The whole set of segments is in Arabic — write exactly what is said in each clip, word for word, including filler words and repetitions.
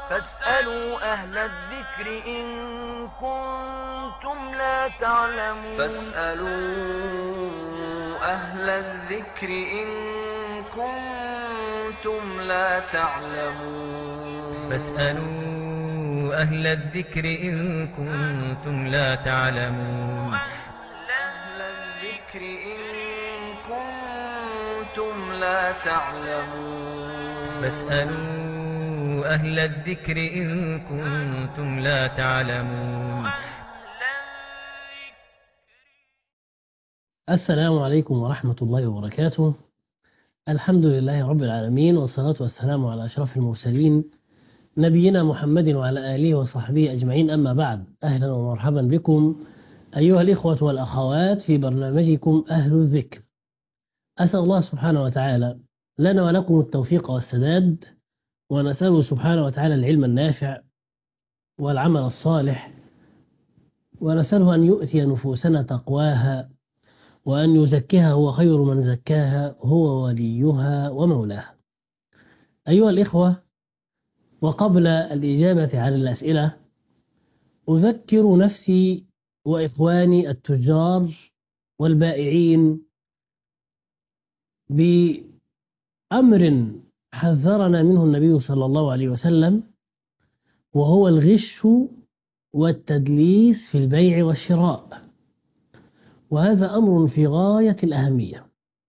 فاسألوا أهل الذكر إن كنتم لا تعلمون فاسألوا أهل الذكر إن كنتم لا تعلمون فاسألوا أهل الذكر إن كنتم لا تعلمون أهل الذكر إن كنتم لا تعلمون فاسألوا أهل الذكر إن كنتم لا تعلمون. السلام عليكم ورحمة الله وبركاته. الحمد لله رب العالمين، والصلاة والسلام على أشرف المرسلين نبينا محمد وعلى آله وصحبه أجمعين، أما بعد. أهلا ومرحبا بكم أيها الإخوة والأخوات في برنامجكم أهل الذكر. أسأل الله سبحانه وتعالى لنا ولكم التوفيق والسداد، ونسأله سبحانه وتعالى العلم النافع والعمل الصالح، ونسأله أن يؤتي نفوسنا تقواها، وأن يزكيها هو خير من زكاها، هو وليها ومولاها. أيها الإخوة، وقبل الإجابة عن الأسئلة أذكر نفسي وإخواني التجار والبائعين بأمر حذرنا منه النبي صلى الله عليه وسلم، وهو الغش والتدليس في البيع والشراء، وهذا أمر في غاية الأهمية.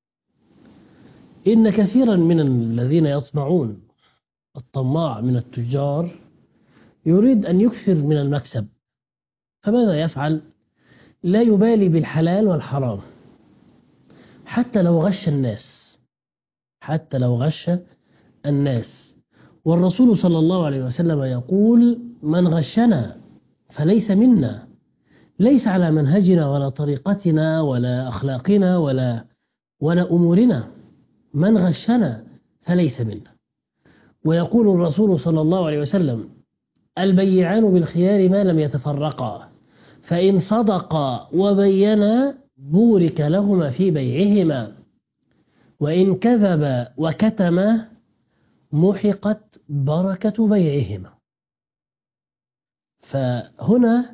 إن كثيرا من الذين يطمعون، الطماع من التجار يريد أن يكثر من المكسب، فماذا يفعل؟ لا يبالي بالحلال والحرام، حتى لو غش الناس حتى لو غش الناس والرسول صلى الله عليه وسلم يقول: من غشنا فليس منا، ليس على منهجنا ولا طريقتنا ولا أخلاقنا ولا ولا أمورنا، من غشنا فليس منا. ويقول الرسول صلى الله عليه وسلم: البيعان بالخيار ما لم يتفرقا، فإن صدقا وبينا بورك لهما في بيعهما، وإن كذبا وكتما محقت بركة بيعهما. فهنا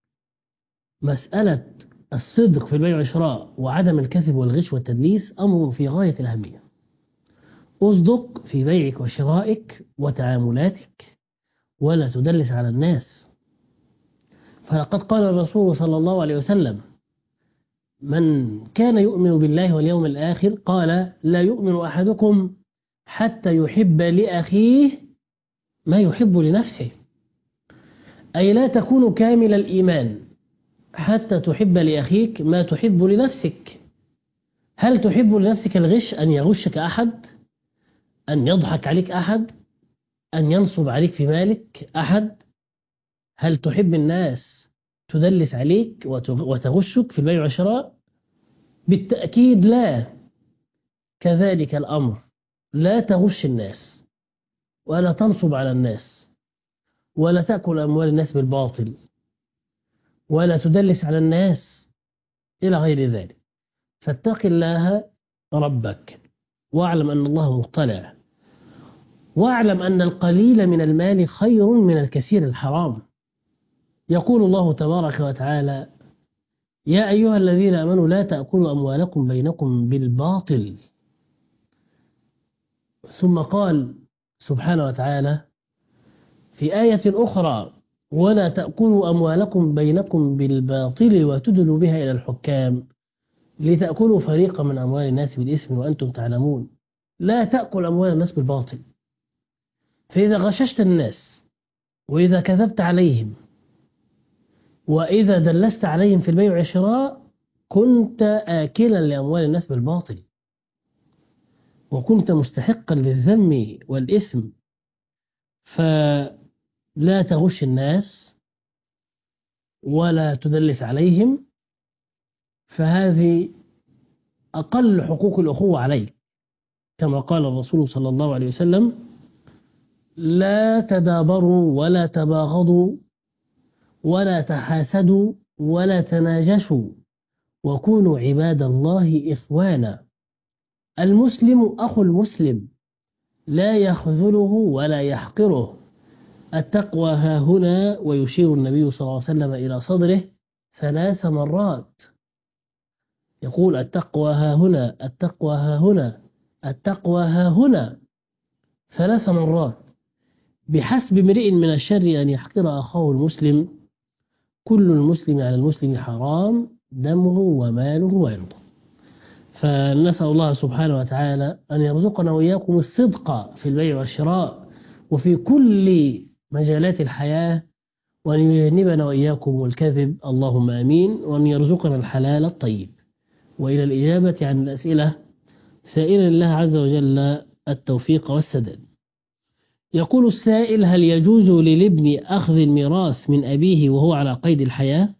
مسألة الصدق في البيع والشراء وعدم الكذب والغش والتدليس أمر في غاية الأهمية. اصدق في بيعك وشرائك وتعاملاتك، ولا تدلس على الناس. فلقد قال الرسول صلى الله عليه وسلم: من كان يؤمن بالله واليوم الآخر قال: لا يؤمن أحدكم حتى يحب لأخيه ما يحب لنفسه، أي لا تكون كامل الإيمان حتى تحب لأخيك ما تحب لنفسك. هل تحب لنفسك الغش؟ أن يغشك أحد؟ أن يضحك عليك أحد؟ أن ينصب عليك في مالك أحد؟ هل تحب الناس تدلس عليك وتغشك في البيع والشراء؟ بالتأكيد لا. كذلك الأمر، لا تغش الناس، ولا تنصب على الناس، ولا تأكل أموال الناس بالباطل، ولا تدلس على الناس إلى غير ذلك. فاتق الله ربك، واعلم أن الله مطلع، واعلم أن القليل من المال خير من الكثير الحرام. يقول الله تبارك وتعالى: يا أيها الذين آمنوا لا تأكلوا أموالكم بينكم بالباطل. ثم قال سبحانه وتعالى في آية أخرى: ولا تأكلوا أموالكم بينكم بالباطل وتدلوا بها إلى الحكام لتأكلوا فريقا من أموال الناس بالإثم وأنتم تعلمون. لا تأكل أموال الناس بالباطل. فإذا غششت الناس، وإذا كذبت عليهم، وإذا دلست عليهم في البيع والشراء، كنت آكلا لأموال الناس بالباطل، وكنت مستحقا للذم والإثم. فلا تغش الناس ولا تدلس عليهم، فهذه أقل حقوق الأخوة عليك، كما قال الرسول صلى الله عليه وسلم: لا تدابروا ولا تباغضوا ولا تحاسدوا ولا تناجشوا وكونوا عباد الله إخوانا. المسلم أخو المسلم لا يخذله ولا يحقره. التقوى ها هنا، ويشير النبي صلى الله عليه وسلم إلى صدره ثلاث مرات، يقول التقوى ها هنا، التقوى ها هنا، التقوى ها هنا ثلاث مرات. بحسب امرئ من الشر أن يحقر أخاه المسلم، كل المسلم على المسلم حرام، دمه وماله وعرضه. فنسأل الله سبحانه وتعالى أن يرزقنا وإياكم الصدق في البيع والشراء وفي كل مجالات الحياة، وأن يجنبنا وإياكم الكذب، اللهم آمين، وأن يرزقنا الحلال الطيب. وإلى الإجابة عن الأسئلة، سائلا الله عز وجل التوفيق والسداد. يقول السائل: هل يجوز للابن أخذ الميراث من أبيه وهو على قيد الحياة؟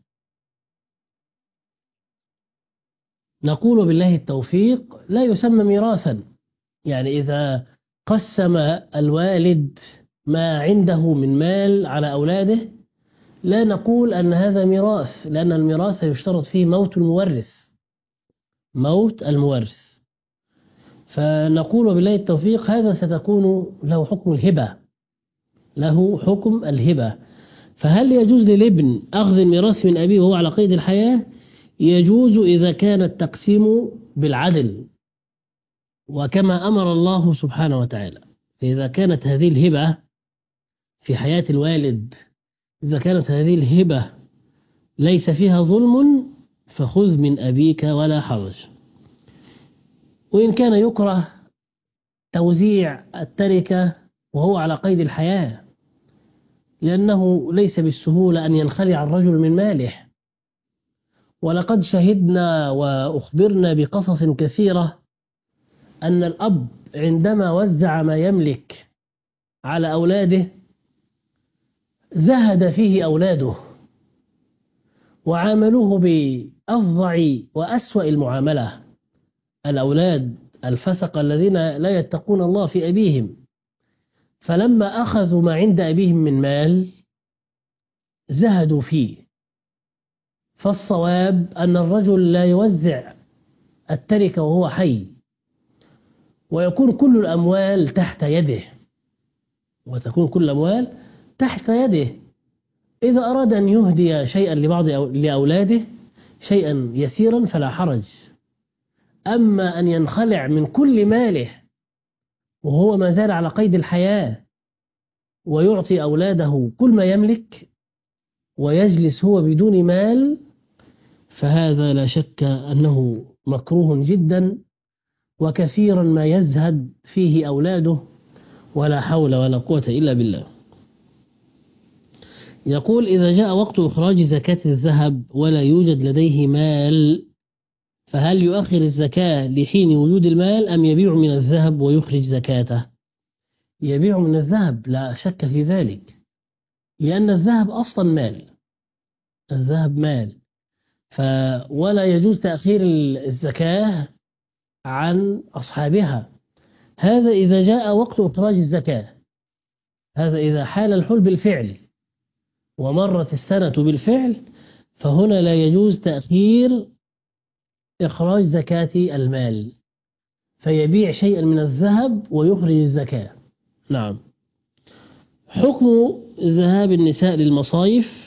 نقول بالله التوفيق: لا يسمى ميراثا. يعني إذا قسم الوالد ما عنده من مال على أولاده، لا نقول أن هذا ميراث، لأن الميراث يشترط فيه موت المورث، موت المورث. فنقول بالله التوفيق: هذا ستكون له حكم الهبة، له حكم الهبة. فهل يجوز للابن أخذ الميراث من أبيه وهو على قيد الحياة؟ يجوز إذا كان التقسيم بالعدل وكما أمر الله سبحانه وتعالى. فإذا كانت هذه الهبة في حياة الوالد، إذا كانت هذه الهبة ليس فيها ظلم، فخذ من أبيك ولا حرج. وإن كان يكره توزيع التركة وهو على قيد الحياة، لأنه ليس بالسهولة أن ينخلع الرجل من ماله. ولقد شهدنا وأخبرنا بقصص كثيرة أن الأب عندما وزع ما يملك على أولاده زهد فيه أولاده وعاملوه بأفظع وأسوأ المعاملة. الأولاد الفسق الذين لا يتقون الله في أبيهم، فلما أخذوا ما عند أبيهم من مال زهدوا فيه. فالصواب أن الرجل لا يوزع التركة وهو حي، ويكون كل الأموال تحت يده، وتكون كل الأموال تحت يده. إذا أراد أن يهدي شيئا لبعض لأولاده، شيئا يسيرا، فلا حرج. أما أن ينخلع من كل ماله وهو ما زال على قيد الحياة ويعطي أولاده كل ما يملك ويجلس هو بدون مال، فهذا لا شك أنه مكروه جدا، وكثيرا ما يزهد فيه أولاده، ولا حول ولا قوة إلا بالله. يقول: إذا جاء وقت إخراج زكاة الذهب ولا يوجد لديه مال، فهل يؤخر الزكاة لحين وجود المال أم يبيع من الذهب ويخرج زكاته؟ يبيع من الذهب، لا شك في ذلك، لأن الذهب أصلا مال، الذهب مال. ف ولا يجوز تأخير الزكاة عن أصحابها. هذا إذا جاء وقت إخراج الزكاة، هذا إذا حال الحول بالفعل ومرت السنة بالفعل، فهنا لا يجوز تأخير إخراج زكاة المال، فيبيع شيئا من الذهب ويخرج الزكاة. نعم. حكم ذهاب النساء للمصايف،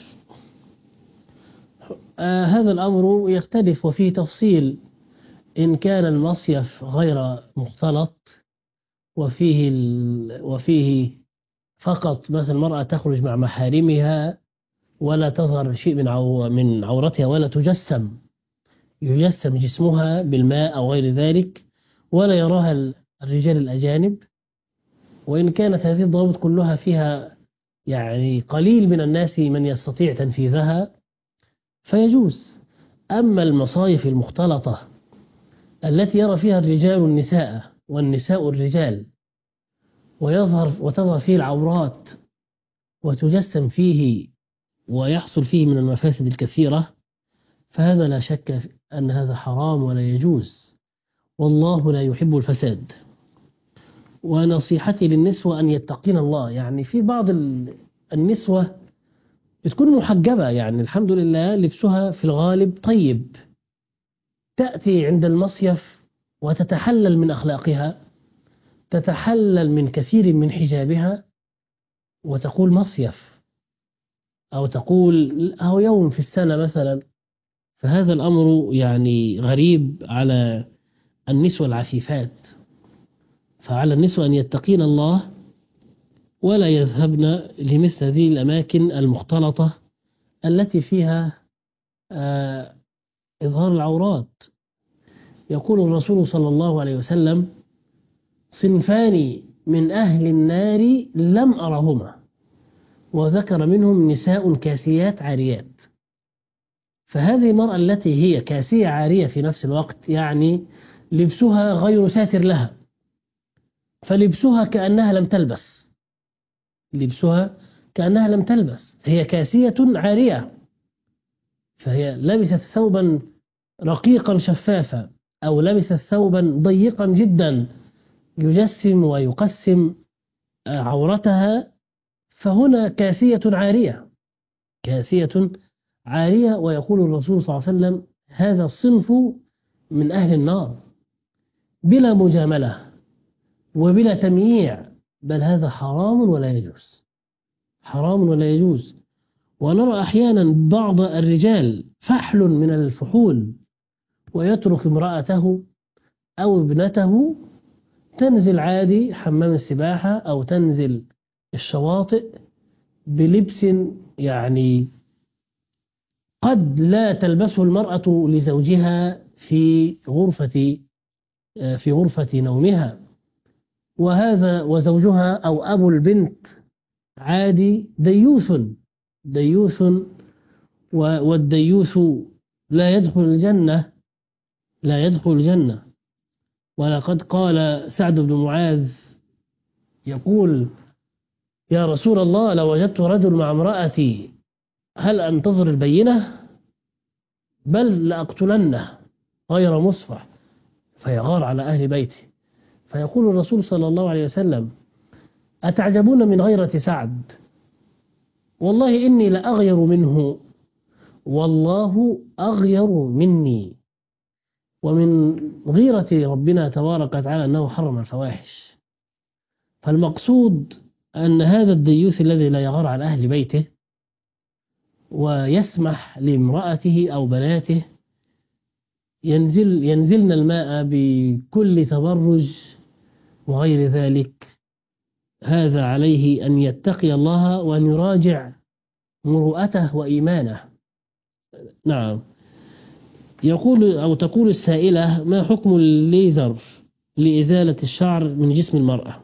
آه هذا الأمر يختلف وفيه تفصيل. إن كان المصيف غير مختلط وفيه ال... وفيه فقط مثل المرأة تخرج مع محارمها ولا تظهر شيء من عو... من عورتها ولا تجسم يجسم جسمها بالماء أو غير ذلك، ولا يراها الرجال الأجانب، وإن كانت هذه الضوابط كلها فيها يعني قليل من الناس من يستطيع تنفيذها فيجوز. أما المصايف المختلطة التي يرى فيها الرجال النساء والنساء الرجال ويظهر وتظهر فيه العورات وتجسم فيه ويحصل فيه من المفاسد الكثيرة، فهذا لا شك أن هذا حرام ولا يجوز، والله لا يحب الفساد. ونصيحتي للنسوة أن يتقين الله. يعني في بعض النسوة بتكون محجبة، يعني الحمد لله لبسها في الغالب طيب، تأتي عند المصيف وتتحلل من أخلاقها، تتحلل من كثير من حجابها، وتقول مصيف، أو تقول أو يوم في السنة مثلا، فهذا الأمر يعني غريب على النسوة العفيفات. فعلى النسوة أن يتقين الله ولا يذهبن لمثل هذه الأماكن المختلطة التي فيها آه إظهار العورات. يقول الرسول صلى الله عليه وسلم: صنفان من أهل النار لم أرهما، وذكر منهم نساء كاسيات عاريات. فهذه المرأة التي هي كاسية عارية في نفس الوقت، يعني لبسها غير ساتر لها، فلبسها كأنها لم تلبس، لبسها كأنها لم تلبس، هي كاسية عارية، فهي لبست ثوبا رقيقا شفافا، أو لبست ثوبا ضيقا جدا يجسم ويقسم عورتها، فهنا كاسية عارية، كاسية عارية. ويقول الرسول صلى الله عليه وسلم: هذا الصنف من أهل النار، بلا مجاملة وبلا تمييع، بل هذا حرام ولا يجوز، حرام ولا يجوز. ونرى أحيانا بعض الرجال فحل من الفحول، ويترك امرأته أو ابنته تنزل عادي حمام السباحة أو تنزل الشواطئ بلبس يعني قد لا تلبسه المرأة لزوجها في غرفة في غرفة نومها، وهذا وزوجها أو أبو البنت عادي ديوث ديوث والديوث لا يدخل الجنة، لا يدخل الجنة. ولقد قال سعد بن معاذ يقول: يا رسول الله، لو وجدت رجل مع امرأتي هل أنتظر البينة؟ بل لأقتلنه غير مصفح، فيغار على أهل بيته. فيقول الرسول صلى الله عليه وسلم: أتعجبون من غيرة سعد؟ والله إني لأغير منه، والله أغير مني. ومن غيرة ربنا تبارك وتعالى أنه حرم الفواحش. فالمقصود أن هذا الديوث الذي لا يغار على أهل بيته ويسمح لامرأته أو بناته ينزل ينزلن الماء بكل تبرج وغير ذلك، هذا عليه أن يتقي الله وأن يراجع مروءته وإيمانه. نعم. يقول أو تقول السائلة: ما حكم الليزر لإزالة الشعر من جسم المرأة؟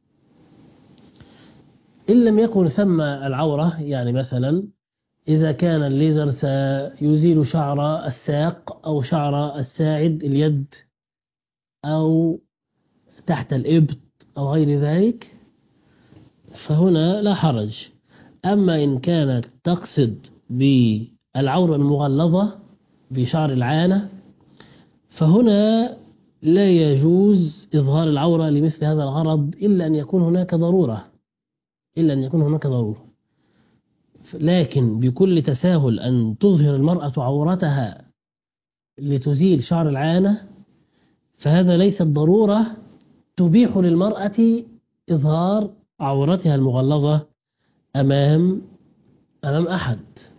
إن لم يكن ثم العورة، يعني مثلا إذا كان الليزر سيزيل شعر الساق أو شعر الساعد اليد أو تحت الإبط أو غير ذلك، فهنا لا حرج. أما إن كانت تقصد بالعورة المغلظة بشعر العانة، فهنا لا يجوز إظهار العورة لمثل هذا الغرض إلا أن يكون هناك ضرورة، إلا أن يكون هناك ضرورة. لكن بكل تساهل أن تظهر المرأة عورتها لتزيل شعر العانة، فهذا ليست ضرورة تبيح للمرأة إظهار عورتها المغلظة أمام أمام أحد.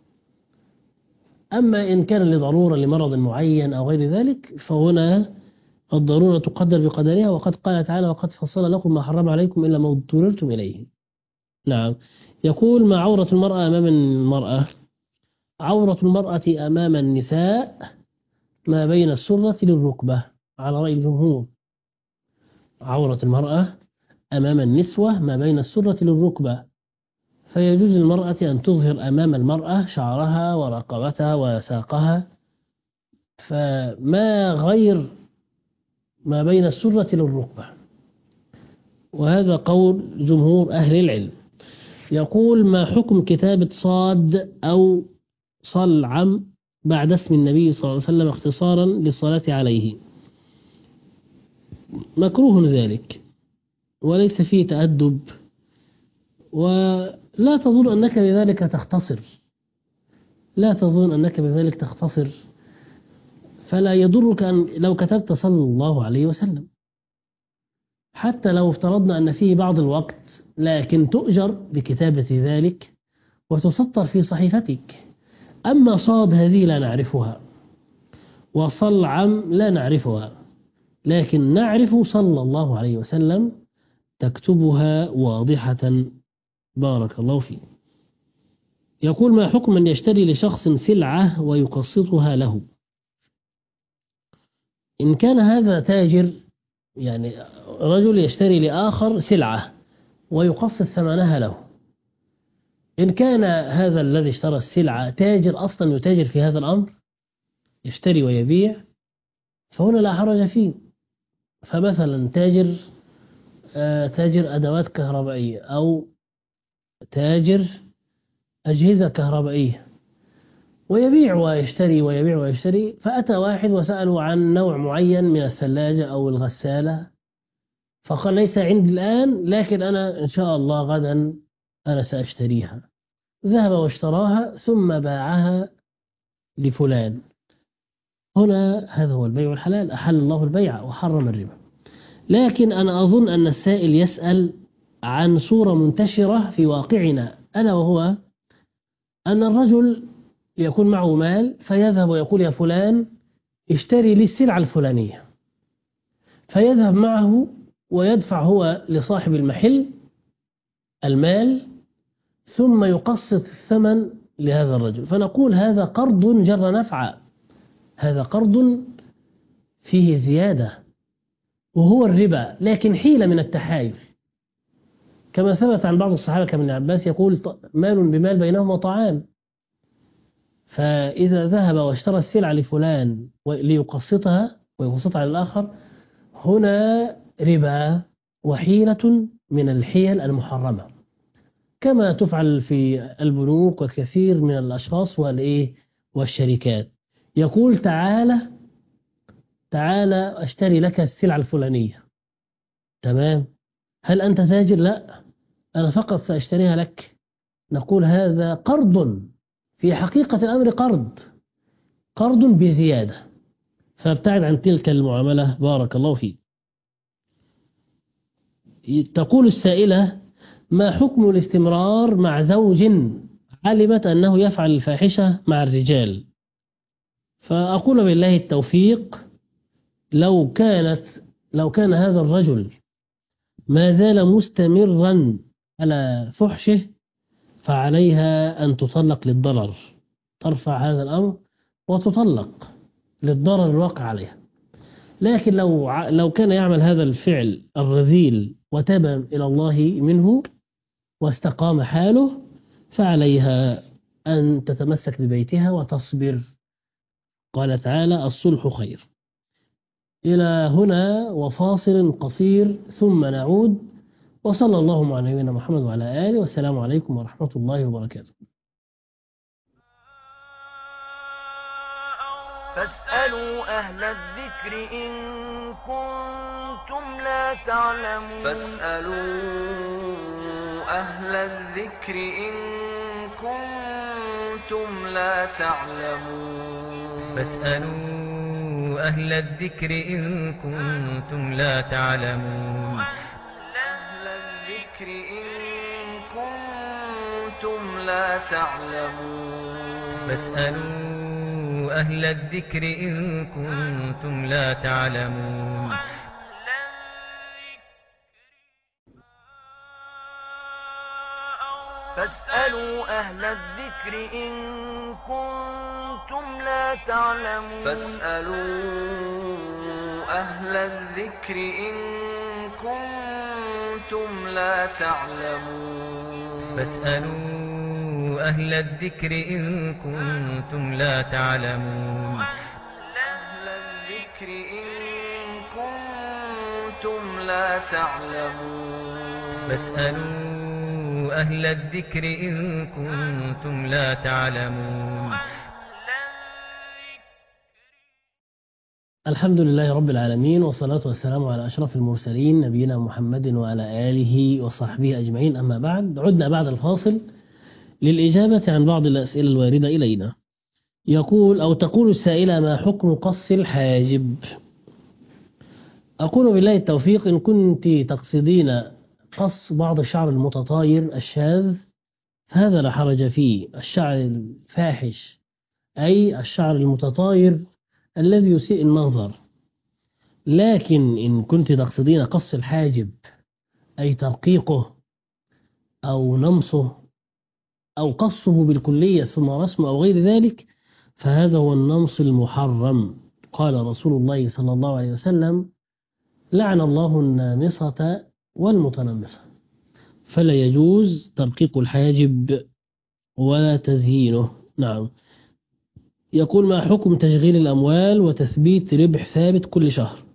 أما إن كان لضرورة لمرض معين أو غير ذلك، فهنا الضرورة تقدر بقدرها. وقد قال تعالى: وقد فصل لكم ما حرم عليكم إلا ما اضطررتم إليه. نعم. يقول: ما عورة المرأة أمام المرأة؟ عورة المرأة أمام النساء ما بين السرة للركبة على رأي الجمهور. عورة المرأة أمام النسوة ما بين السرة للركبة، فيجوز للمرأة أن تظهر أمام المرأة شعرها ورقبتها وساقها، فما غير ما بين السرة للركبة، وهذا قول جمهور أهل العلم. يقول: ما حكم كتابة صاد أو صلعم بعد اسم النبي صلى الله عليه وسلم اختصارا للصلاة عليه؟ مكروه ذلك وليس فيه تأدب، ولا تظن أنك بذلك تختصر، لا تظن أنك بذلك تختصر، فلا يضرك أن لو كتبت صلى الله عليه وسلم، حتى لو افترضنا أن فيه بعض الوقت، لكن تؤجر بكتابة ذلك وتسطر في صحيفتك. أما صاد هذه لا نعرفها، وصلعم لا نعرفها، لكن نعرف صلى الله عليه وسلم تكتبها واضحة. بارك الله فيه. يقول: ما حكم من يشتري لشخص سلعة ويقسطها له؟ إن كان هذا تاجر، يعني رجل يشتري لآخر سلعة ويقسط ثمنها له، إن كان هذا الذي اشترى السلعة تاجر أصلا يتاجر في هذا الأمر، يشتري ويبيع، فهنا لا حرج فيه. فمثلا تاجر آه تاجر أدوات كهربائية أو تاجر أجهزة كهربائية، ويبيع ويشتري ويبيع ويشتري، فأتى واحد وسأله عن نوع معين من الثلاجة أو الغسالة، فقال: ليس عندي الآن، لكن أنا إن شاء الله غدا أنا سأشتريها. ذهب واشتراها ثم باعها لفلان. هنا هذا هو البيع الحلال، أحل الله البيع وحرم الربا. لكن أنا أظن أن السائل يسأل عن صورة منتشرة في واقعنا، ألا وهو أن الرجل يكون معه مال فيذهب ويقول: يا فلان اشتري لي السلعة الفلانية، فيذهب معه ويدفع هو لصاحب المحل المال ثم يقسط الثمن لهذا الرجل. فنقول: هذا قرض جر نفعا، هذا قرض فيه زيادة وهو الربا، لكن حيلة من التحايل، كما ثبت عن بعض الصحابة كابن عباس يقول: مال بمال بينهما طعام. فإذا ذهب واشترى السلعة لفلان ليقسطها ويقسطها على الآخر، هنا ربا وحيلة من الحيل المحرمة، كما تفعل في البنوك وكثير من الأشخاص والإيه والشركات. يقول: تعالى تعالى أشتري لك السلعة الفلانية. تمام، هل أنت تاجر؟ لا، أنا فقط سأشتريها لك. نقول: هذا قرض، في حقيقة الأمر قرض، قرض بزيادة، فابتعد عن تلك المعاملة. بارك الله فيك. تقول السائلة: ما حكم الاستمرار مع زوج علمت أنه يفعل الفاحشة مع الرجال؟ فأقول بالله التوفيق. لو كانت لو كان هذا الرجل ما زال مستمرا على فحشه فعليها أن تطلق للضرر، ترفع هذا الأمر وتطلق للضرر الواقع عليها. لكن لو لو كان يعمل هذا الفعل الرذيل وتاب إلى الله منه واستقام حاله، فعليها أن تتمسك ببيتها وتصبر. قال تعالى: الصلح خير. إلى هنا وفاصل قصير ثم نعود، وصلى الله على نبينا محمد وعلى آله، والسلام عليكم ورحمة الله وبركاته. فاسألوا أهل الذكر إن كنتم لا تعلمون فاسألوا أهل الذكر إن كنتم لا تعلمون فاسألوا أهل الذكر إن كنتم لا تعلمون أهل الذكر إن كنتم لا تعلمون فاسألوا أهل الذكر إن كنتم لا تعلمون فاسألوا أهل الذكر إن كنتم لا تعلمون فاسألوا أهل الذكر إن كنتم لا تعلمون فاسألوا أهل الذكر إن كنتم لا تعلمون أهل الذكر إن كنتم لا تعلمون فاسألوا أهل الذكر إن كنتم لا تعلمون. الحمد لله رب العالمين، والصلاة والسلام على أشرف المرسلين نبينا محمد وعلى آله وصحبه أجمعين. أما بعد، عدنا بعد الفاصل للإجابة عن بعض الأسئلة الواردة إلينا. يقول أو تقول السائلة: ما حكم قص الحاجب؟ أقول بالله التوفيق. إن كنت تقصدين قص بعض الشعر المتطاير الشاذ فهذا لا حرج فيه. الشعر الفاحش أي الشعر المتطاير الذي يسيء النظر. لكن إن كنت تقصدين قص الحاجب أي ترقيقه أو نمصه أو قصه بالكلية ثم رسمه أو غير ذلك فهذا هو النمص المحرم. قال رسول الله صلى الله عليه وسلم: لعن الله النامصة والمتنمصة. فلا يجوز ترقيق الحاجب ولا تزيينه. نعم. يقول: ما حكم تشغيل الأموال وتثبيت ربح ثابت كل شهر؟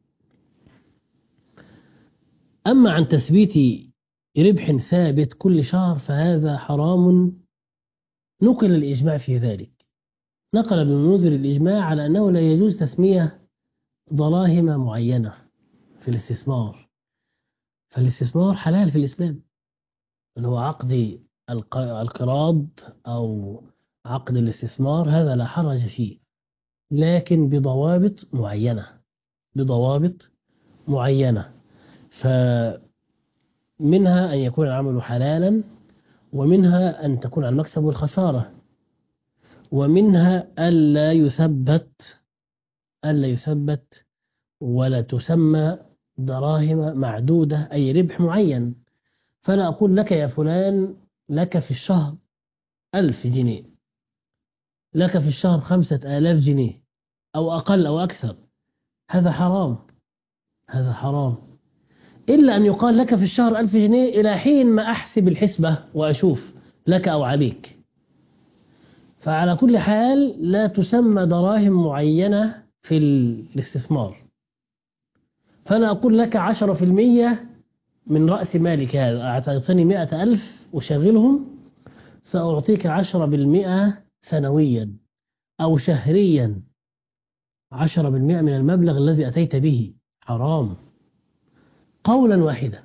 أما عن تثبيت ربح ثابت كل شهر فهذا حرام. نقل الإجماع في ذلك. نقل ابن المنذر الإجماع على أنه لا يجوز تسمية دراهم معينة في الاستثمار. فالاستثمار حلال في الإسلام، اللي هو عقد القراض أو عقد الاستثمار، هذا لا حرج فيه، لكن بضوابط معينة بضوابط معينة فمنها أن يكون العمل حلالا، ومنها أن تكون المكسب والخسارة، ومنها ألا يثبت ألا يثبت ولا تسمى دراهم معدودة أي ربح معين. فأنا أقول لك يا فلان لك في الشهر ألف جنيه، لك في الشهر خمسة آلاف جنيه أو أقل أو أكثر، هذا حرام. هذا حرام إلا أن يقال لك في الشهر ألف جنيه إلى حين ما أحسب الحسبة وأشوف لك أو عليك. فعلى كل حال لا تسمى دراهم معينة في الاستثمار. فأنا أقول لك عشرة في المية من رأس مالك هذا، أعطيتني مئة ألف وشغلهم، سأعطيك عشرة بالمئة سنويا أو شهريا، عشرة بالمئة من المبلغ الذي أتيت به. حرام قولا واحدا.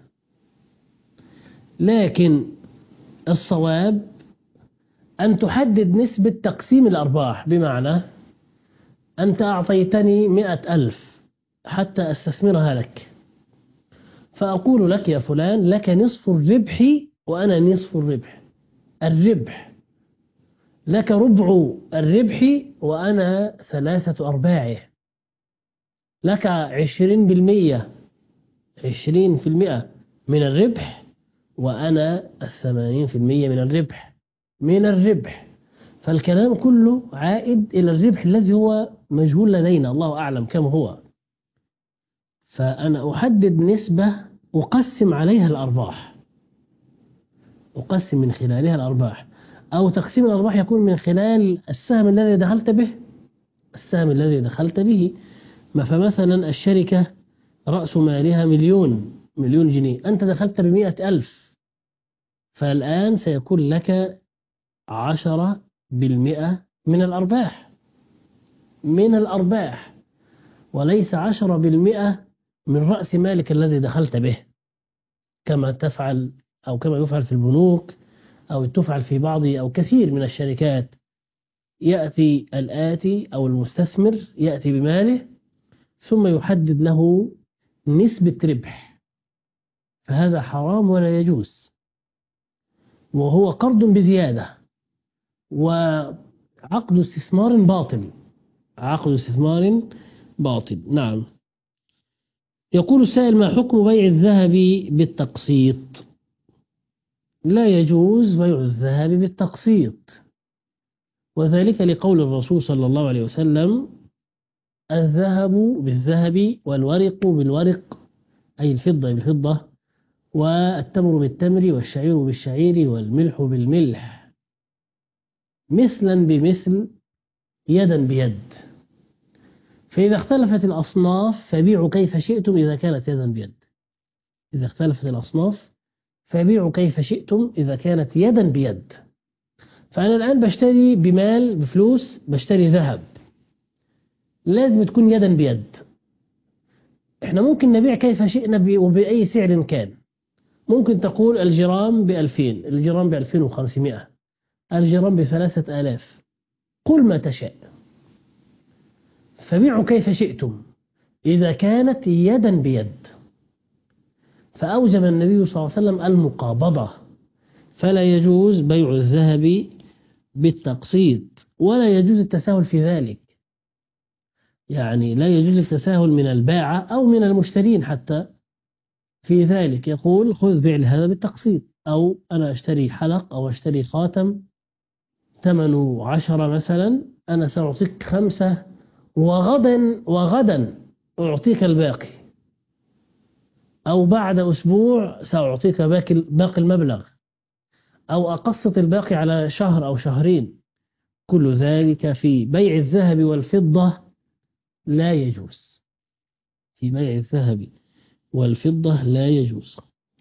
لكن الصواب أن تحدد نسبة تقسيم الأرباح، بمعنى أنت أعطيتني مئة ألف حتى أستثمرها لك، فأقول لك يا فلان لك نصف الربح وأنا نصف الربح الربح لك ربع الربح وأنا ثلاثة أرباعه، لك عشرين بالمئة عشرين في المئة من الربح وأنا الثمانين في المئة من الربح من الربح فالكلام كله عائد إلى الربح الذي هو مجهول لدينا، الله أعلم كم هو. فأنا أحدد نسبة أقسم عليها الأرباح، أقسم من خلالها الأرباح، أو تقسيم الأرباح يكون من خلال السهم الذي دخلت به السهم الذي دخلت به فمثلا الشركة رأس مالها مليون مليون جنيه، أنت دخلت بمئة ألف، فالآن سيكون لك عشرة بالمئة من الأرباح من الأرباح وليس عشرة بالمئة من رأس مالك الذي دخلت به، كما تفعل أو كما يفعل في البنوك أو تفعل في بعض أو كثير من الشركات. يأتي الآتي أو المستثمر يأتي بماله ثم يحدد له نسبة ربح، فهذا حرام ولا يجوز، وهو قرض بزيادة وعقد استثمار باطل عقد استثمار باطل. نعم. يقول السائل: ما حكم بيع الذهب بالتقسيط؟ لا يجوز بيع الذهب بالتقسيط، وذلك لقول الرسول صلى الله عليه وسلم: الذهب بالذهب والورق بالورق، أي الفضة بالفضة، والتمر بالتمر والشعير بالشعير والملح بالملح، مثلا بمثل يدا بيد. فإذا اختلفت الأصناف فبيعوا كيف شئتم إذا كانت يدا بيد. إذا اختلفت الأصناف فبيعوا كيف شئتم إذا كانت يدا بيد. فأنا الآن بشتري بمال بفلوس، بشتري ذهب، لازم تكون يدا بيد. احنا ممكن نبيع كيف شئنا وبأي سعر كان. ممكن تقول الجرام بألفين، الجرام بألفين وخمسمائة، الجرام بثلاثة آلاف، قل ما تشاء، فبيعوا كيف شئتم. إذا كانت يدا بيد، فأوجب النبي صلى الله عليه وسلم المقابضة، فلا يجوز بيع الذهب بالتقسيط ولا يجوز التساهل في ذلك. يعني لا يجوز التساهل من البائع أو من المشترين حتى في ذلك، يقول خذ بيع هذا بالتقسيط، أو أنا أشتري حلق أو أشتري خاتم ثمنه عشرة مثلا، أنا سأعطيك خمسة وغدا وغدا أعطيك الباقي، أو بعد أسبوع سأعطيك باقي باقي المبلغ، أو أقسط الباقي على شهر أو شهرين. كل ذلك في بيع الذهب والفضة لا يجوز. في بيع الذهب والفضة لا يجوز.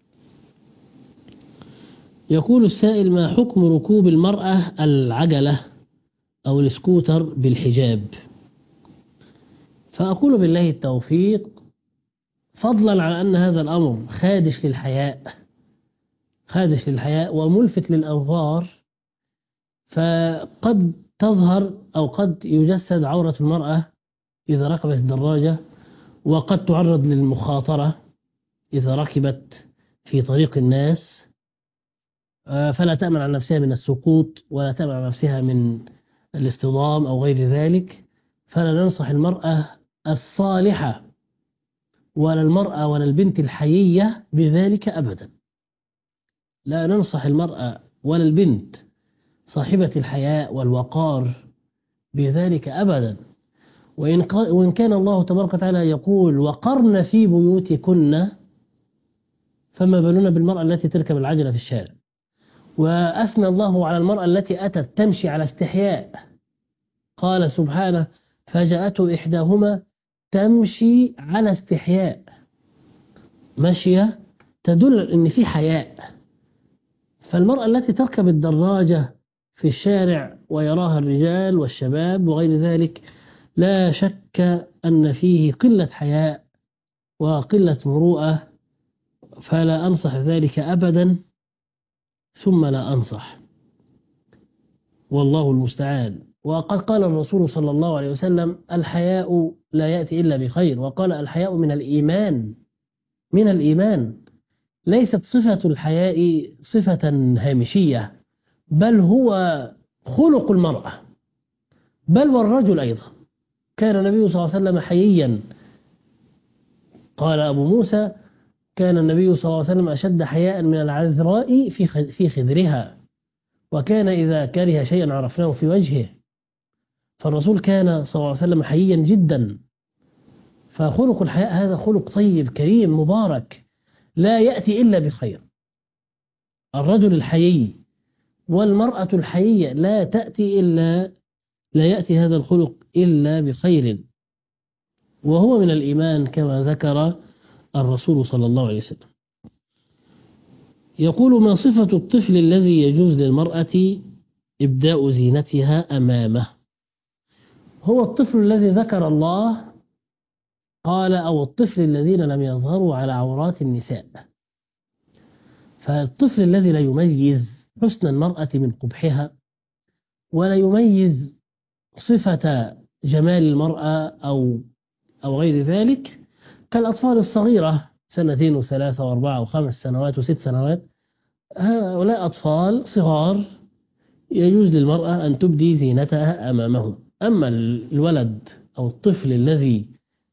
يقول السائل: ما حكم ركوب المرأة العجلة أو السكوتر بالحجاب؟ فأقول بالله التوفيق، فضلا عن أن هذا الأمر خادش للحياء خادش للحياء وملفت للأنظار، فقد تظهر أو قد يجسد عورة المرأة إذا ركبت الدراجة، وقد تعرض للمخاطرة إذا ركبت في طريق الناس، فلا تأمن على نفسها من السقوط ولا تأمن على نفسها من الاصطدام أو غير ذلك. فلا ننصح المرأة الصالحة ولا المرأة ولا البنت الحيية بذلك أبدا. لا ننصح المرأة ولا البنت صاحبة الحياء والوقار بذلك أبدا. وإن كان الله تبارك وتعالى يقول: وقرن في بيوتكن، فما بالنا بالمرأة التي تركب العجلة في الشارع. وأثنى الله على المرأة التي أتت تمشي على استحياء، قال سبحانه: فجاءته إحداهما تمشي على استحياء. ماشية تدل أن في حياء. فالمرأة التي تركب الدراجة في الشارع ويراها الرجال والشباب وغير ذلك، لا شك أن فيه قلة حياء وقلة مروءة، فلا أنصح ذلك أبدا ثم لا أنصح، والله المستعان. وقد قال الرسول صلى الله عليه وسلم: الحياء لا يأتي إلا بخير. وقال: الحياء من الإيمان من الإيمان ليست صفة الحياء صفة هامشية، بل هو خلق المرأة، بل والرجل أيضا. كان النبي صلى الله عليه وسلم حييا. قال أبو موسى: كان النبي صلى الله عليه وسلم أشد حياء من العذراء في خدرها، وكان إذا كره شيئا عرفناه في وجهه. فالرسول كان صلى الله عليه وسلم حييا جدا. فخلق الحياء هذا خلق طيب كريم مبارك، لا يأتي إلا بخير. الرجل الحيي والمرأة الحيية لا تأتي إلا لا يأتي هذا الخلق إلا بخير، وهو من الإيمان كما ذكر الرسول صلى الله عليه وسلم. يقول: ما صفة الطفل الذي يجوز للمرأة إبداء زينتها أمامه؟ هو الطفل الذي ذكر الله، قال: أو الطفل الذين لم يظهروا على عورات النساء. فالطفل الذي لا يميز حسن المرأة من قبحها، ولا يميز صفة جمال المرأة أو أو غير ذلك، كالأطفال الصغيرة سنتين وثلاثة وأربعة وخمس سنوات وست سنوات، هؤلاء أطفال صغار يجوز للمرأة أن تبدي زينتها أمامهم. أما الولد أو الطفل الذي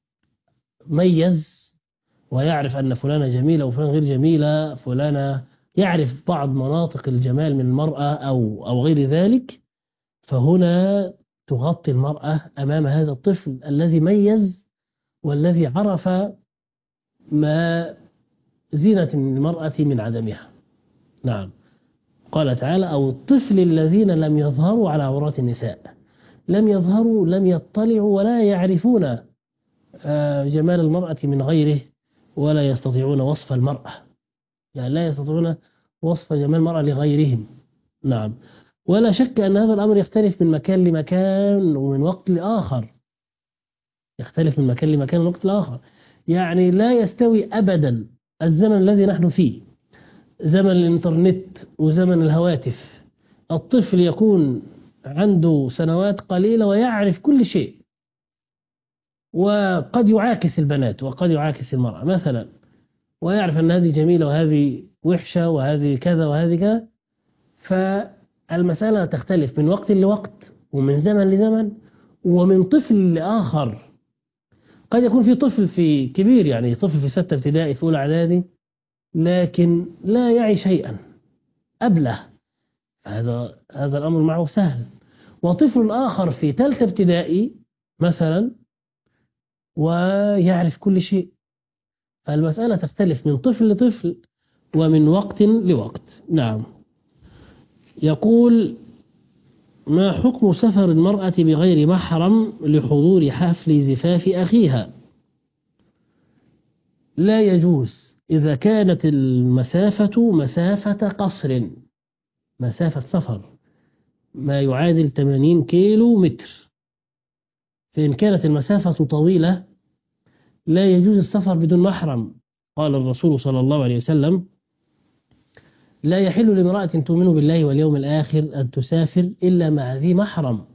ميز ويعرف أن فلانة جميلة وفلان غير جميلة، فلانة يعرف بعض مناطق الجمال من المرأة أو أو غير ذلك، فهنا تغطي المرأة أمام هذا الطفل الذي ميز والذي عرف ما زينة المرأة من عدمها. نعم، قال تعالى: أو الطفل الذين لم يظهروا على عورات النساء. لم يظهروا، لم يطلعوا، ولا يعرفون جمال المرأة من غيره، ولا يستطيعون وصف المرأة، يعني لا يستطيعون وصف جمال المرأة لغيرهم. نعم، ولا شك أن هذا الأمر يختلف من مكان لمكان ومن وقت لآخر، يختلف من مكان لمكان ومن وقت لآخر. يعني لا يستوي أبدا الزمن الذي نحن فيه، زمن الإنترنت وزمن الهواتف. الطفل يكون عنده سنوات قليلة ويعرف كل شيء، وقد يعاكس البنات وقد يعاكس المرأة مثلا، ويعرف أن هذه جميلة وهذه وحشة وهذه كذا وهذه كذا. فالمسألة تختلف من وقت لوقت ومن زمن لزمن ومن طفل لآخر. قد يكون في طفل في كبير، يعني طفل في ستة ابتدائي في أولى إعدادي لكن لا يعي شيئا أبله، هذا هذا الأمر معه سهل. وطفل آخر في ثالثة ابتدائي مثلا ويعرف كل شيء. فالمسألة تختلف من طفل لطفل ومن وقت لوقت. نعم. يقول: ما حكم سفر المرأة بغير محرم لحضور حفل زفاف أخيها؟ لا يجوز إذا كانت المسافة مسافة قصر، مسافة سفر ما يعادل ثمانين كيلو متر. فإن كانت المسافة طويلة لا يجوز السفر بدون محرم. قال الرسول صلى الله عليه وسلم: لا يحل لامرأة تؤمن بالله واليوم الآخر أن تسافر إلا مع ذي محرم.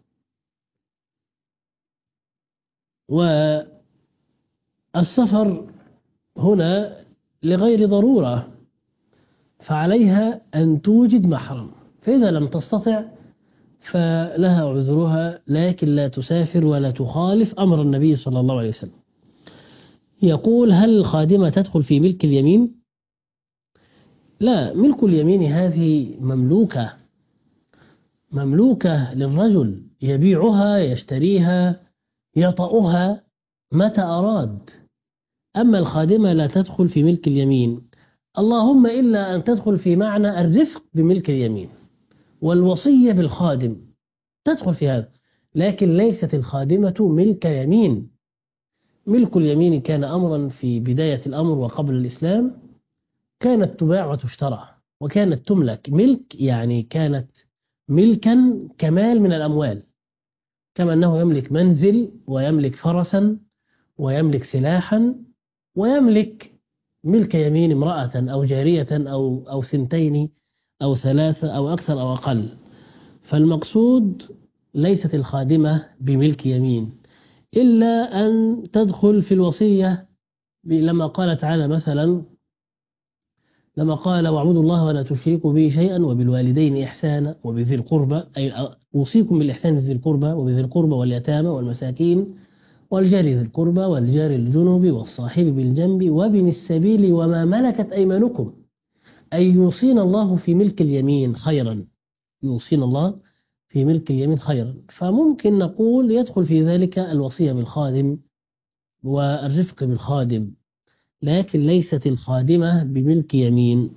والسفر هنا لغير ضرورة فعليها أن توجد محرم، فإذا لم تستطع فلها عذرها، لكن لا تسافر ولا تخالف أمر النبي صلى الله عليه وسلم. يقول: هل الخادمة تدخل في ملك اليمين؟ لا، ملك اليمين هذه مملوكة مملوكة للرجل، يبيعها يشتريها يطأها متى أراد. أما الخادمة لا تدخل في ملك اليمين، اللهم إلا أن تدخل في معنى الرفق بملك اليمين والوصية بالخادم، تدخل في هذا، لكن ليست الخادمة ملك يمين. ملك اليمين كان أمرا في بداية الأمر وقبل الإسلام، كانت تباع وتشترى وكانت تملك. ملك يعني كانت ملكا كمال من الأموال، كما أنه يملك منزل ويملك فرسا ويملك سلاحا ويملك ملك يمين امرأة أو جارية أو أو سنتين أو ثلاثة أو أكثر أو أقل. فالمقصود ليست الخادمة بملك يمين إلا أن تدخل في الوصية، لما قال تعالى مثلا، لما قال: واعبدوا الله ولا تشركوا به شيئا وبالوالدين إحسانا وبذي القربى، أي أوصيكم بالإحسان لذي القربى وبذي القربى واليتامى والمساكين والجار ذي القربى والجار الجنوب والصاحب بالجنب وابن السبيل وما ملكت أيمانكم. أي يوصينا الله في ملك اليمين خيرا، يوصينا الله في ملك اليمين خيرا. فممكن نقول يدخل في ذلك الوصية بالخادم والرفق بالخادم، لكن ليست الخادمة بملك يمين.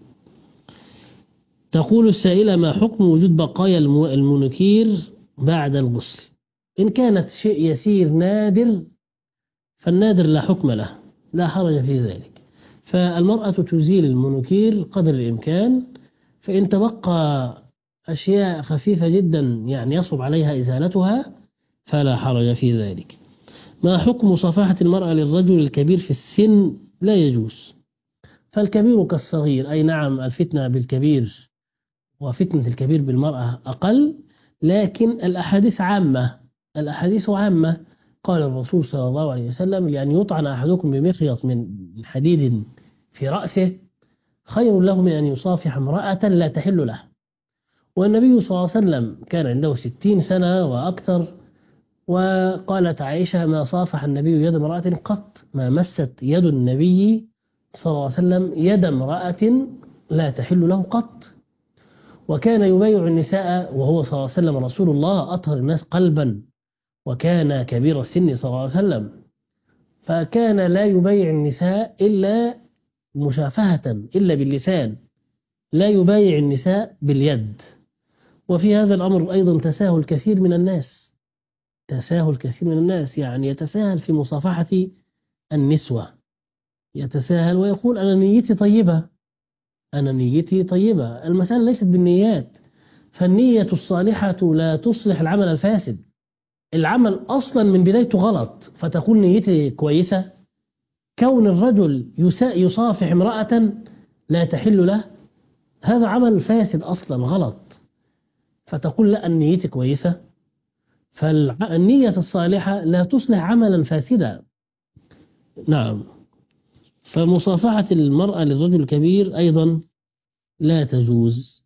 تقول السائلة: ما حكم وجود بقايا المنكير بعد الغسل؟ إن كانت شيء يسير نادر فالنادر لا حكم له، لا حرج في ذلك. فالمرأة تزيل المنكير قدر الإمكان، فإن تبقى أشياء خفيفة جدا يعني يصعب عليها إزالتها فلا حرج في ذلك. ما حكم مصافحة المرأة للرجل الكبير في السن؟ لا يجوز. فالكبير كالصغير، أي نعم الفتنة بالكبير وفتنة الكبير بالمرأة أقل، لكن الأحاديث عامة، الأحاديث عامة. قال الرسول صلى الله عليه وسلم: لأن يطعن أحدكم بمخيط من حديد في رأسه خير له من أن يصافح امرأة لا تحل له. والنبي صلى الله عليه وسلم كان عنده ستين سنة وأكثر، وقالت عائشة: ما صافح النبي يد امرأة قط، ما مست يد النبي صلى الله عليه وسلم يد امرأة لا تحل له قط. وكان يبايع النساء وهو صلى الله عليه وسلم رسول الله أطهر الناس قلبا، وكان كبير السن صلى الله عليه وسلم، فكان لا يبايع النساء إلا مشافهة إلا باللسان، لا يبايع النساء باليد. وفي هذا الأمر أيضا تساهل كثير من الناس، تساهل كثير من الناس يعني يتساهل في مصافحة النسوة، يتساهل ويقول: أنا نيتي طيبة، أنا نيتي طيبة. المسألة ليست بالنيات، فالنية الصالحة لا تصلح العمل الفاسد. العمل أصلا من بدايته غلط فتقول نيتي كويسة. كون الرجل يصافح امرأة لا تحل له هذا عمل فاسد أصلا غلط، فتقول لا النية كويسة. فالنية الصالحة لا تصلح عملا فاسدا، نعم. فمصافحة المرأة للرجل الكبير أيضا لا تجوز.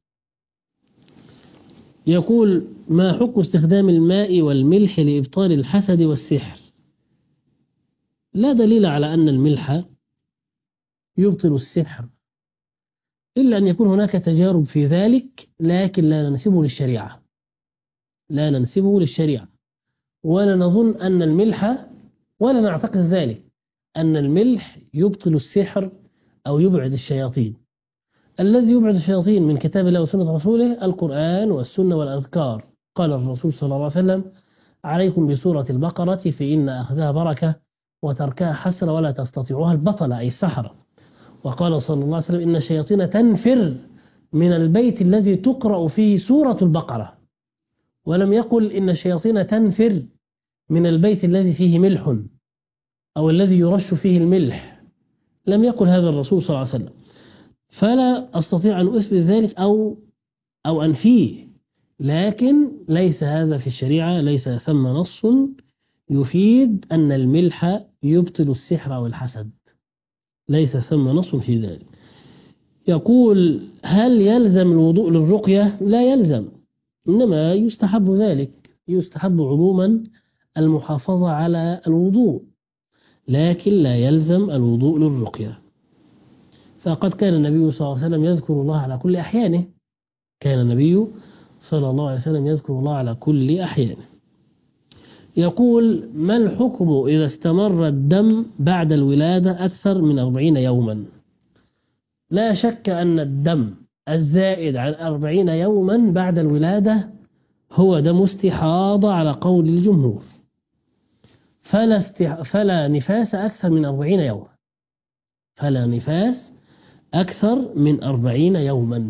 يقول: ما حكم استخدام الماء والملح لإبطال الحسد والسحر؟ لا دليل على أن الملح يبطل السحر، إلا أن يكون هناك تجارب في ذلك، لكن لا ننسبه للشريعة، لا ننسبه للشريعة، ولا نظن أن الملح، ولا نعتقد ذلك، أن الملح يبطل السحر أو يبعد الشياطين. الذي يبعد الشياطين من كتاب الله وسنة رسوله القرآن والسنة والأذكار. قال الرسول صلى الله عليه وسلم: عليكم بسورة البقرة فإن أخذها بركة وتركها حسرة ولا تستطيعها البطلة، أي السحرة. وقال صلى الله عليه وسلم: إن الشياطين تنفر من البيت الذي تقرأ فيه سورة البقرة. ولم يقل إن الشياطين تنفر من البيت الذي فيه ملح أو الذي يرش فيه الملح، لم يقل هذا الرسول صلى الله عليه وسلم. فلا أستطيع أن أثبت ذلك أو أو أنفيه، لكن ليس هذا في الشريعة، ليس ثم نص يفيد أن الملح يبطل السحر والحسد، ليس ثم نص في ذلك. يقول: هل يلزم الوضوء للرقية؟ لا يلزم، إنما يستحب ذلك، يستحب عموما المحافظة على الوضوء، لكن لا يلزم الوضوء للرقية. فقد كان النبي صلى الله عليه وسلم يذكر الله على كل أحيانه، كان النبي صلى الله عليه وسلم يذكر الله على كل أحيانه. يقول: ما الحكم إذا استمر الدم بعد الولادة أكثر من أربعين يوما؟ لا شك أن الدم الزائد عن أربعين يوما بعد الولادة هو دم استحاضة على قول الجمهور، فلا, استح... فلا نفاس أكثر من أربعين يوما، فلا نفاس أكثر من أربعين يوما.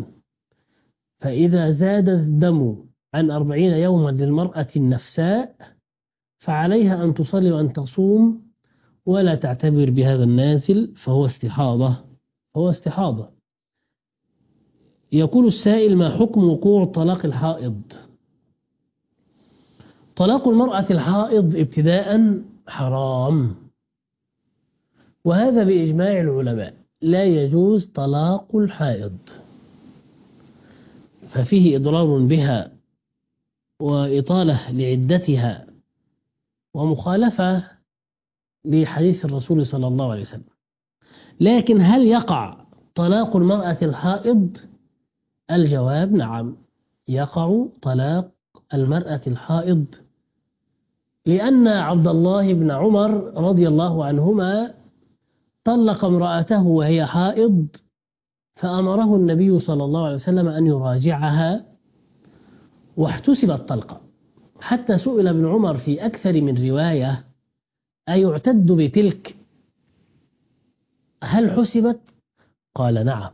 فإذا زاد الدم عن أربعين يوما للمرأة النفساء فعليها أن تصلي وأن تصوم ولا تعتبر بهذا النازل، فهو استحاضة، هو استحاضة. يقول السائل: ما حكم وقوع طلاق الحائض؟ طلاق المرأة الحائض ابتداء حرام، وهذا بإجماع العلماء، لا يجوز طلاق الحائض، ففيه إضرار بها وإطالة لعدتها ومخالفة لحديث الرسول صلى الله عليه وسلم. لكن هل يقع طلاق المرأة الحائض؟ الجواب: نعم، يقع طلاق المرأة الحائض، لأن عبد الله بن عمر رضي الله عنهما طلق امرأته وهي حائض، فأمره النبي صلى الله عليه وسلم أن يراجعها، واحتسب الطلقة، حتى سئل ابن عمر في أكثر من رواية: أيعتد بتلك؟ هل حسبت؟ قال: نعم.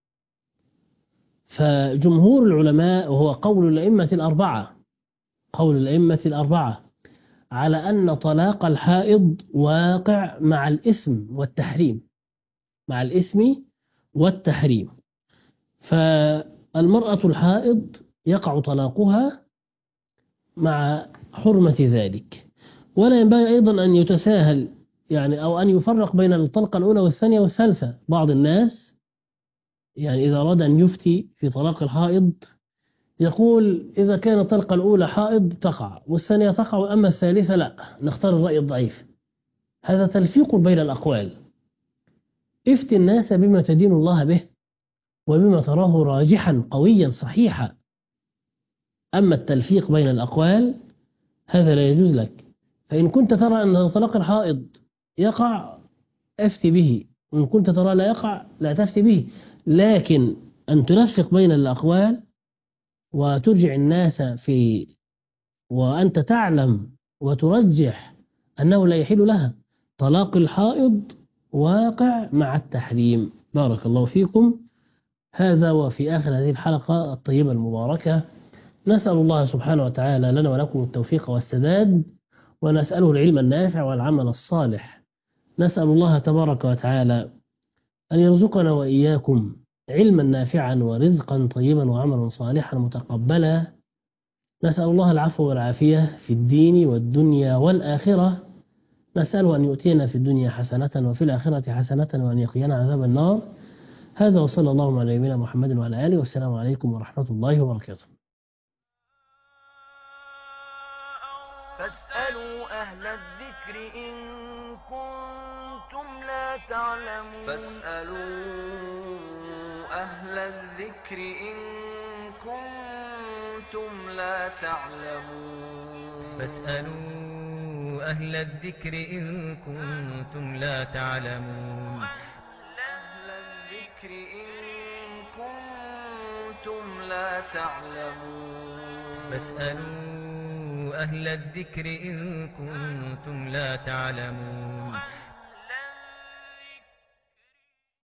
فجمهور العلماء، وهو قول الأئمة الأربعة، قول الأئمة الأربعة على أن طلاق الحائض واقع مع الإثم والتحريم، مع الإثم والتحريم. فالمرأة الحائض يقع طلاقها مع حرمة ذلك. ولا ينبغي أيضا أن يتساهل، يعني أو أن يفرق بين الطلقة الأولى والثانية والثالثة. بعض الناس يعني إذا أراد أن يفتي في طلاق الحائض يقول: إذا كان الطلقة الأولى حائض تقع، والثانية تقع، أما الثالثة لا، نختار الرأي الضعيف. هذا تلفيق بين الأقوال. افتي الناس بما تدين الله به وبما تراه راجحا قويا صحيحا. أما التلفيق بين الأقوال هذا لا يجوز لك. فإن كنت ترى أن طلاق الحائض يقع افتي به، وإن كنت ترى لا يقع لا تفتي به. لكن أن تلفق بين الأقوال وترجع الناس في، وأنت تعلم وترجح أنه لا يحل لها، طلاق الحائض واقع مع التحريم. بارك الله فيكم. هذا وفي آخر هذه الحلقة الطيبة المباركة نسأل الله سبحانه وتعالى لنا ولكم التوفيق والسداد، ونسأله العلم النافع والعمل الصالح. نسأل الله تبارك وتعالى أن يرزقنا وإياكم علما نافعا ورزقا طيبا وعملا صالحا متقبلا. نسأل الله العفو والعافية في الدين والدنيا والآخرة. نسأله أن يؤتينا في الدنيا حسنة وفي الآخرة حسنة وأن يقينا عذاب النار. هذا وصلى الله على نبينا محمد وعلى آله، والسلام عليكم ورحمة الله وبركاته. فاسألوا أهل الذكر إن كنتم لا تعلمون فاسألوا أهل الذكر إن كنتم لا تعلمون فاسألوا أهل الذكر إن كنتم لا تعلمون أهل الذكر إن كنتم لا تعلمون فاسألوا أهل الذكر إن كنتم لا تعلمون